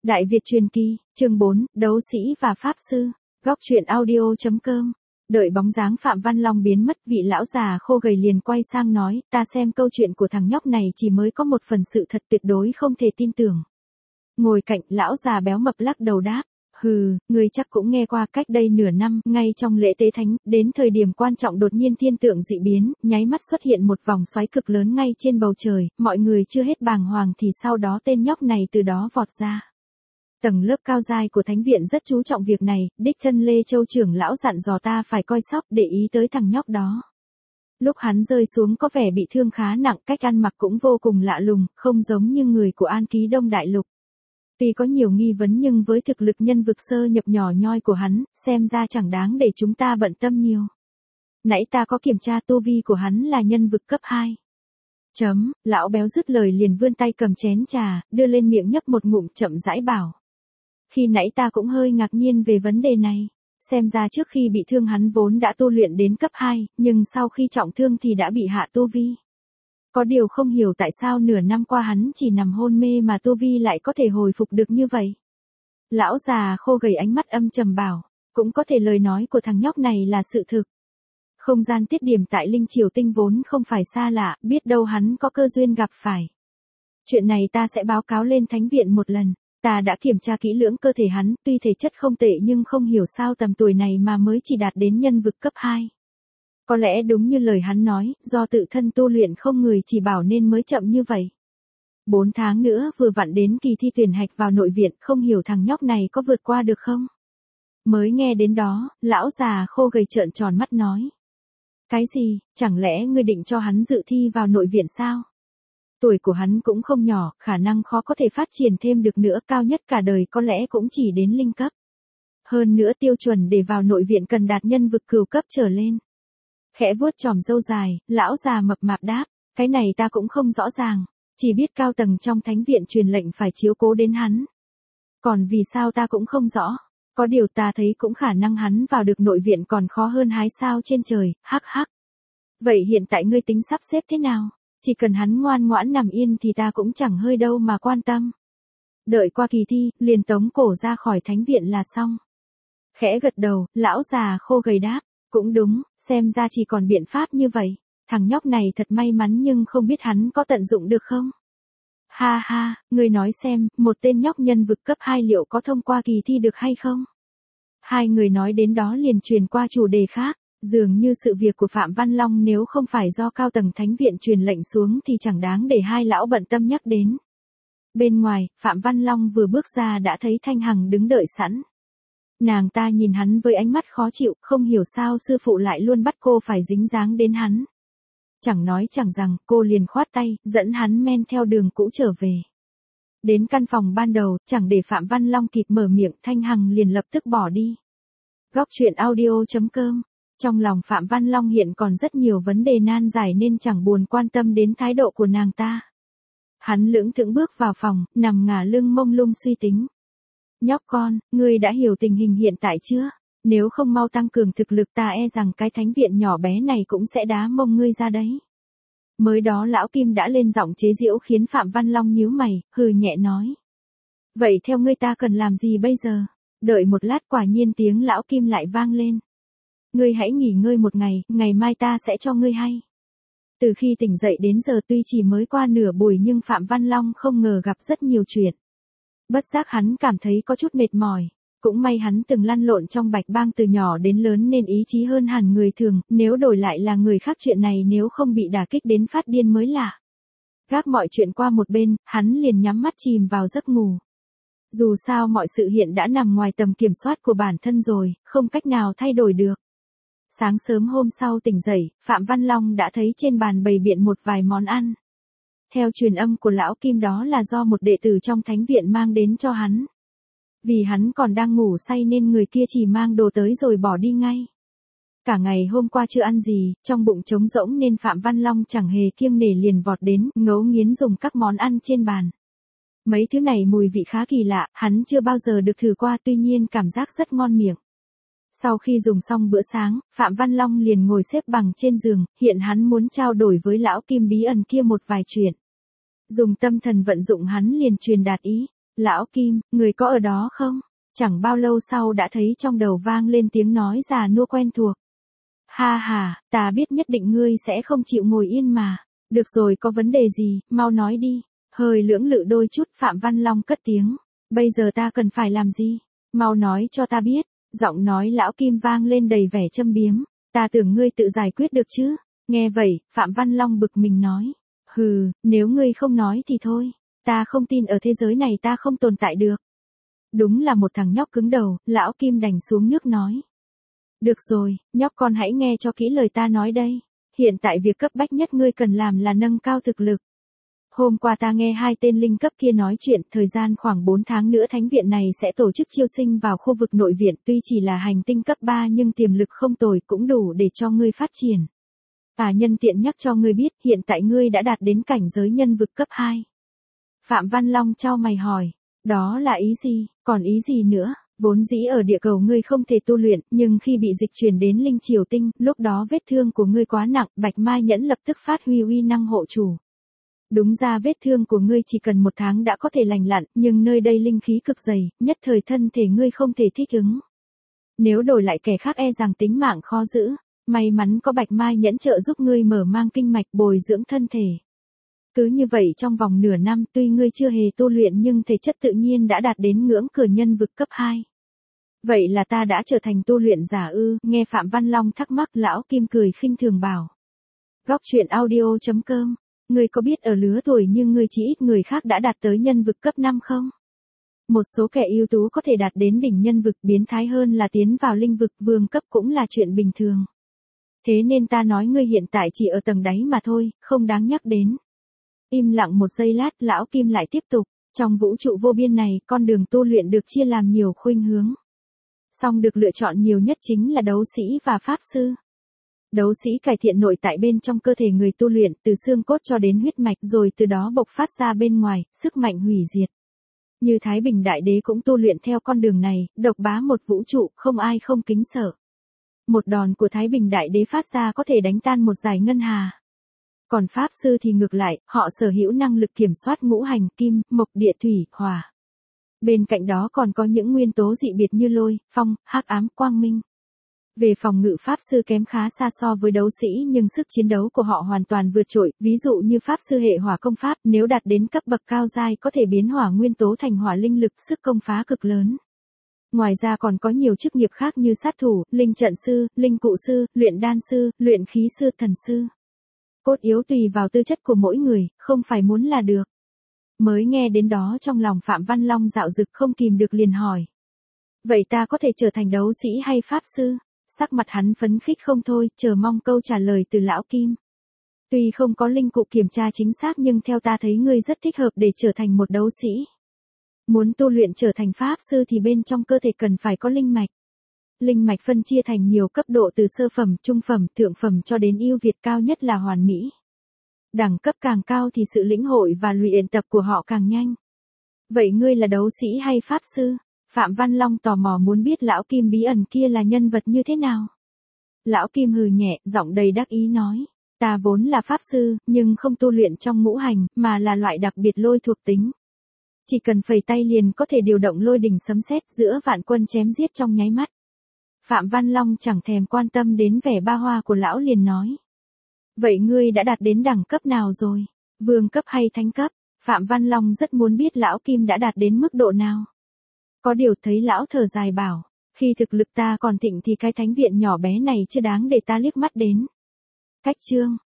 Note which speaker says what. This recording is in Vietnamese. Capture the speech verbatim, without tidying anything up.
Speaker 1: Đại Việt truyền kỳ, chương bốn, đấu sĩ và pháp sư. Góc truyện audio chấm com. Đợi bóng dáng Phạm Văn Long biến mất, vị lão già khô gầy liền quay sang nói, ta xem câu chuyện của thằng nhóc này chỉ mới có một phần sự thật tuyệt đối không thể tin tưởng. Ngồi cạnh, lão già béo mập lắc đầu đáp. Hừ, người chắc cũng nghe qua, cách đây nửa năm, ngay trong lễ tế thánh, đến thời điểm quan trọng đột nhiên thiên tượng dị biến, nháy mắt xuất hiện một vòng xoáy cực lớn ngay trên bầu trời, mọi người chưa hết bàng hoàng thì sau đó tên nhóc này từ đó vọt ra. Tầng lớp cao giai của thánh viện rất chú trọng việc này, đích thân Lê Châu trưởng lão dặn dò ta phải coi sóc để ý tới thằng nhóc đó. Lúc hắn rơi xuống có vẻ bị thương khá nặng, cách ăn mặc cũng vô cùng lạ lùng, không giống như người của An Ký Đông Đại Lục. Tuy có nhiều nghi vấn nhưng với thực lực nhân vực sơ nhập nhỏ nhoi của hắn, xem ra chẳng đáng để chúng ta bận tâm nhiều. Nãy ta có kiểm tra tu vi của hắn là nhân vực cấp hai. Chấm, lão béo dứt lời liền vươn tay cầm chén trà, đưa lên miệng nhấp một ngụm chậm rãi bảo. Khi nãy ta cũng hơi ngạc nhiên về vấn đề này. Xem ra trước khi bị thương hắn vốn đã tu luyện đến cấp hai, nhưng sau khi trọng thương thì đã bị hạ tu vi. Có điều không hiểu tại sao nửa năm qua hắn chỉ nằm hôn mê mà tu vi lại có thể hồi phục được như vậy. Lão già khô gầy ánh mắt âm trầm bảo, cũng có thể lời nói của thằng nhóc này là sự thực. Không gian tiết điểm tại Linh Triều Tinh vốn không phải xa lạ, biết đâu hắn có cơ duyên gặp phải. Chuyện này ta sẽ báo cáo lên thánh viện một lần. Ta đã kiểm tra kỹ lưỡng cơ thể hắn, tuy thể chất không tệ nhưng không hiểu sao tầm tuổi này mà mới chỉ đạt đến nhân vực cấp hai. Có lẽ đúng như lời hắn nói, do tự thân tu luyện không người chỉ bảo nên mới chậm như vậy. Bốn tháng nữa vừa vặn đến kỳ thi tuyển hạch vào nội viện, không hiểu thằng nhóc này có vượt qua được không? Mới nghe đến đó, lão già khô gầy trợn tròn mắt nói. Cái gì, chẳng lẽ ngươi định cho hắn dự thi vào nội viện sao? Tuổi của hắn cũng không nhỏ, khả năng khó có thể phát triển thêm được nữa, cao nhất cả đời có lẽ cũng chỉ đến linh cấp. Hơn nữa tiêu chuẩn để vào nội viện cần đạt nhân vực cửu cấp trở lên. Khẽ vuốt chòm râu dài, lão già mập mạp đáp, cái này ta cũng không rõ ràng, chỉ biết cao tầng trong thánh viện truyền lệnh phải chiếu cố đến hắn. Còn vì sao ta cũng không rõ, có điều ta thấy cũng khả năng hắn vào được nội viện còn khó hơn hái sao trên trời, hắc hắc. Vậy hiện tại ngươi tính sắp xếp thế nào? Chỉ cần hắn ngoan ngoãn nằm yên thì ta cũng chẳng hơi đâu mà quan tâm. Đợi qua kỳ thi, liền tống cổ ra khỏi thánh viện là xong. Khẽ gật đầu, lão già khô gầy đáp, cũng đúng, xem ra chỉ còn biện pháp như vậy. Thằng nhóc này thật may mắn nhưng không biết hắn có tận dụng được không? Ha ha, ngươi nói xem, một tên nhóc nhân vực cấp hai liệu có thông qua kỳ thi được hay không? Hai người nói đến đó liền truyền qua chủ đề khác. Dường như sự việc của Phạm Văn Long nếu không phải do cao tầng thánh viện truyền lệnh xuống thì chẳng đáng để hai lão bận tâm nhắc đến. Bên ngoài, Phạm Văn Long vừa bước ra đã thấy Thanh Hằng đứng đợi sẵn. Nàng ta nhìn hắn với ánh mắt khó chịu, không hiểu sao sư phụ lại luôn bắt cô phải dính dáng đến hắn. Chẳng nói chẳng rằng, cô liền khoát tay, dẫn hắn men theo đường cũ trở về. Đến căn phòng ban đầu, chẳng để Phạm Văn Long kịp mở miệng, Thanh Hằng liền lập tức bỏ đi. Góc truyện audio chấm com. Trong lòng Phạm Văn Long hiện còn rất nhiều vấn đề nan giải nên chẳng buồn quan tâm đến thái độ của nàng ta. Hắn lững thững bước vào phòng, nằm ngả lưng mông lung suy tính. Nhóc con, ngươi đã hiểu tình hình hiện tại chưa? Nếu không mau tăng cường thực lực ta e rằng cái thánh viện nhỏ bé này cũng sẽ đá mông ngươi ra đấy. Mới đó lão Kim đã lên giọng chế giễu khiến Phạm Văn Long nhíu mày, hừ nhẹ nói. Vậy theo ngươi ta cần làm gì bây giờ? Đợi một lát quả nhiên tiếng lão Kim lại vang lên. Ngươi hãy nghỉ ngơi một ngày, ngày mai ta sẽ cho ngươi hay. Từ khi tỉnh dậy đến giờ tuy chỉ mới qua nửa buổi nhưng Phạm Văn Long không ngờ gặp rất nhiều chuyện. Bất giác hắn cảm thấy có chút mệt mỏi. Cũng may hắn từng lăn lộn trong bạch bang từ nhỏ đến lớn nên ý chí hơn hẳn người thường, nếu đổi lại là người khác chuyện này nếu không bị đả kích đến phát điên mới lạ. Gác mọi chuyện qua một bên, hắn liền nhắm mắt chìm vào giấc ngủ. Dù sao mọi sự hiện đã nằm ngoài tầm kiểm soát của bản thân rồi, không cách nào thay đổi được. Sáng sớm hôm sau tỉnh dậy, Phạm Văn Long đã thấy trên bàn bày biện một vài món ăn. Theo truyền âm của lão Kim đó là do một đệ tử trong thánh viện mang đến cho hắn. Vì hắn còn đang ngủ say nên người kia chỉ mang đồ tới rồi bỏ đi ngay. Cả ngày hôm qua chưa ăn gì, trong bụng trống rỗng nên Phạm Văn Long chẳng hề kiêng nể liền vọt đến, ngấu nghiến dùng các món ăn trên bàn. Mấy thứ này mùi vị khá kỳ lạ, hắn chưa bao giờ được thử qua tuy nhiên cảm giác rất ngon miệng. Sau khi dùng xong bữa sáng, Phạm Văn Long liền ngồi xếp bằng trên giường, hiện hắn muốn trao đổi với lão Kim bí ẩn kia một vài chuyện. Dùng tâm thần vận dụng hắn liền truyền đạt ý. Lão Kim, người có ở đó không? Chẳng bao lâu sau đã thấy trong đầu vang lên tiếng nói già nua quen thuộc. Ha ha, ta biết nhất định ngươi sẽ không chịu ngồi yên mà. Được rồi, có vấn đề gì, mau nói đi. Hơi lưỡng lự đôi chút, Phạm Văn Long cất tiếng. Bây giờ ta cần phải làm gì? Mau nói cho ta biết. Giọng nói lão Kim vang lên đầy vẻ châm biếm. Ta tưởng ngươi tự giải quyết được chứ. Nghe vậy, Phạm Văn Long bực mình nói. Hừ, nếu ngươi không nói thì thôi. Ta không tin ở thế giới này ta không tồn tại được. Đúng là một thằng nhóc cứng đầu, lão Kim đành xuống nước nói. Được rồi, nhóc con hãy nghe cho kỹ lời ta nói đây. Hiện tại việc cấp bách nhất ngươi cần làm là nâng cao thực lực. Hôm qua ta nghe hai tên linh cấp kia nói chuyện, thời gian khoảng bốn tháng nữa thánh viện này sẽ tổ chức chiêu sinh vào khu vực nội viện, tuy chỉ là hành tinh cấp ba nhưng tiềm lực không tồi, cũng đủ để cho ngươi phát triển. À, nhân tiện nhắc cho ngươi biết, hiện tại ngươi đã đạt đến cảnh giới nhân vực cấp hai. Phạm Văn Long chau mày hỏi, đó là ý gì, còn ý gì nữa? Vốn dĩ ở địa cầu ngươi không thể tu luyện, nhưng khi bị dịch chuyển đến linh triều tinh, lúc đó vết thương của ngươi quá nặng, Bạch Mai Nhẫn lập tức phát huy uy năng hộ chủ. Đúng ra vết thương của ngươi chỉ cần một tháng đã có thể lành lặn, nhưng nơi đây linh khí cực dày, nhất thời thân thể ngươi không thể thích ứng. Nếu đổi lại kẻ khác e rằng tính mạng khó giữ, may mắn có Bạch Mai Nhẫn trợ giúp ngươi mở mang kinh mạch bồi dưỡng thân thể. Cứ như vậy trong vòng nửa năm, tuy ngươi chưa hề tu luyện nhưng thể chất tự nhiên đã đạt đến ngưỡng cửa nhân vực cấp hai. Vậy là ta đã trở thành tu luyện giả ư? Nghe Phạm Văn Long thắc mắc, lão Kim cười khinh thường bảo. Góc truyện audio chấm com, ngươi có biết ở lứa tuổi như ngươi chỉ ít người khác đã đạt tới nhân vực cấp năm không? Một số kẻ ưu tú có thể đạt đến đỉnh nhân vực, biến thái hơn là tiến vào linh vực vương cấp cũng là chuyện bình thường. Thế nên ta nói ngươi hiện tại chỉ ở tầng đáy mà thôi, không đáng nhắc đến. Im lặng một giây lát, lão Kim lại tiếp tục, trong vũ trụ vô biên này, con đường tu luyện được chia làm nhiều khuynh hướng. Song được lựa chọn nhiều nhất chính là đấu sĩ và pháp sư. Đấu sĩ cải thiện nội tại bên trong cơ thể người tu luyện, từ xương cốt cho đến huyết mạch, rồi từ đó bộc phát ra bên ngoài, sức mạnh hủy diệt. Như Thái Bình Đại Đế cũng tu luyện theo con đường này, độc bá một vũ trụ, không ai không kính sợ. Một đòn của Thái Bình Đại Đế phát ra có thể đánh tan một dải ngân hà. Còn pháp sư thì ngược lại, họ sở hữu năng lực kiểm soát ngũ hành, kim, mộc, địa, thủy, hỏa. Bên cạnh đó còn có những nguyên tố dị biệt như lôi, phong, hắc ám, quang minh. Về phòng ngự, pháp sư kém khá xa so với đấu sĩ, nhưng sức chiến đấu của họ hoàn toàn vượt trội, ví dụ như pháp sư hệ hỏa công pháp, nếu đạt đến cấp bậc cao giai có thể biến hỏa nguyên tố thành hỏa linh lực, sức công phá cực lớn. Ngoài ra còn có nhiều chức nghiệp khác như sát thủ, linh trận sư, linh cụ sư, luyện đan sư, luyện khí sư, thần sư. Cốt yếu tùy vào tư chất của mỗi người, không phải muốn là được. Mới nghe đến đó trong lòng Phạm Văn Long dạo dực, không kìm được liền hỏi. Vậy ta có thể trở thành đấu sĩ hay pháp sư? Sắc mặt hắn phấn khích không thôi, chờ mong câu trả lời từ lão Kim. Tuy không có linh cụ kiểm tra chính xác nhưng theo ta thấy ngươi rất thích hợp để trở thành một đấu sĩ. Muốn tu luyện trở thành pháp sư thì bên trong cơ thể cần phải có linh mạch. Linh mạch phân chia thành nhiều cấp độ từ sơ phẩm, trung phẩm, thượng phẩm cho đến ưu việt, cao nhất là hoàn mỹ. Đẳng cấp càng cao thì sự lĩnh hội và luyện tập của họ càng nhanh. Vậy ngươi là đấu sĩ hay pháp sư? Phạm Văn Long tò mò muốn biết lão Kim bí ẩn kia là nhân vật như thế nào. Lão Kim hừ nhẹ, giọng đầy đắc ý nói. Ta vốn là pháp sư, nhưng không tu luyện trong ngũ hành, mà là loại đặc biệt lôi thuộc tính. Chỉ cần phẩy tay liền có thể điều động lôi đình sấm sét giữa vạn quân chém giết trong nháy mắt. Phạm Văn Long chẳng thèm quan tâm đến vẻ ba hoa của lão liền nói. Vậy ngươi đã đạt đến đẳng cấp nào rồi? Vương cấp hay thánh cấp? Phạm Văn Long rất muốn biết lão Kim đã đạt đến mức độ nào. Có điều thấy lão thở dài bảo, khi thực lực ta còn thịnh thì cái thánh viện nhỏ bé này chưa đáng để ta liếc mắt đến. Cách chương